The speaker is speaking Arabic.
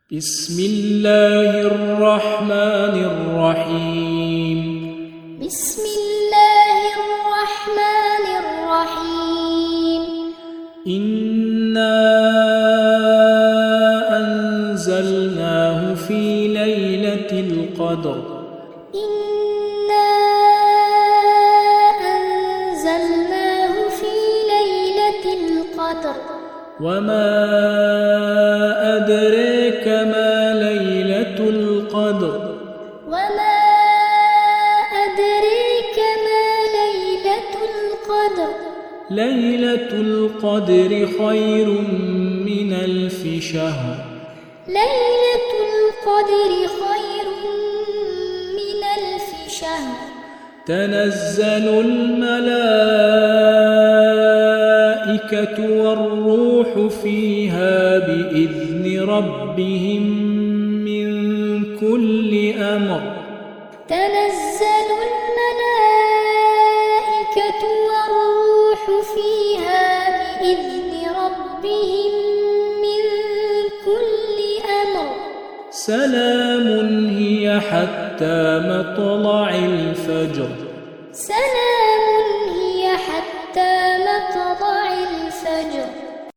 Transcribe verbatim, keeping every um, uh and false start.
بسم الله الرحمن الرحيم بسم الله الرحمن الرحيم إنا أنزلناه في ليلة القدر إنا أنزلناه في ليلة القدر وما أدريك ما ليلة القدر وما أدريك ما ليلة القدر ليلة القدر خير من ألف شهر ليلة القدر خير من ألف شهر تنزل الملائكة والروح فيها بإذن ربهم من كل أمر تنزل الملائكة والروح فيها بإذن ربهم من كل أمر سلام هي حتى مطلع الفجر سلام هي حتى مطلع الفجر